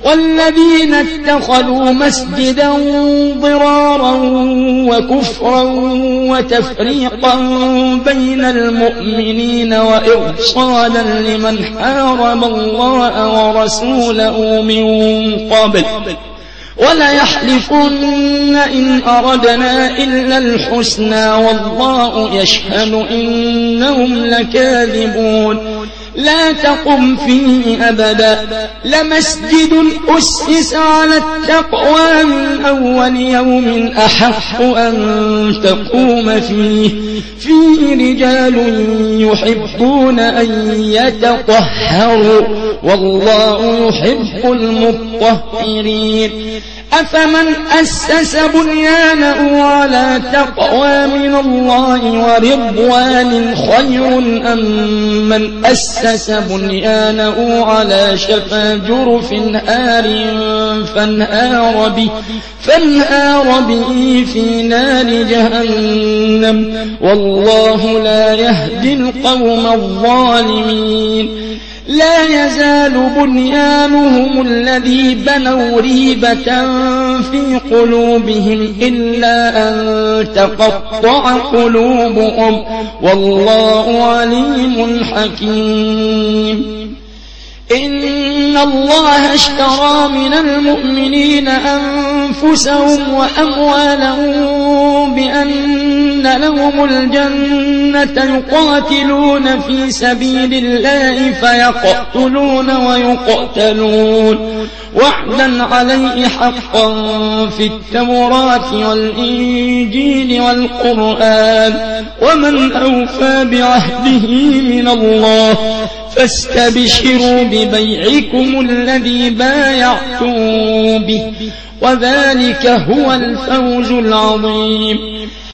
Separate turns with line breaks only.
والذين اتخذوا مسجدا ضرارا وكفرا وتفريقا بين المؤمنين وإرصادا لمن حارب الله ورسوله من قبل وليحلفن إن أردنا إلا الحسنى والله يشهد إنهم لكاذبون لا تقم فيه أبدا لمسجد أسس على التقوى من أول يوم أحق أن تقوم فيه رجال يحبون أن يتطهروا والله يحب المطهرين أفمن أسس بنيانه على تقوى من الله ورضوان خير أم من أسس بنيانه على شفا جرف نار فانهار به في نار جهنم والله لا يهدي القوم الظالمين لا يزال بنيانهم الذي بنوا ريبة في قلوبهم إلا أن تقطع قلوبهم والله عليم حكيم إن الله اشترى من المؤمنين أنفسهم وأموالهم بأن لهم الجنة يقاتلون في سبيل الله فيقتلون ويقتلون وعدا عليه حقا في التوراة والإنجيل والقرآن ومن أوفى بعهده من الله فاستبشروا ببيعكم الذي بايعتم به وذلك هو الفوز العظيم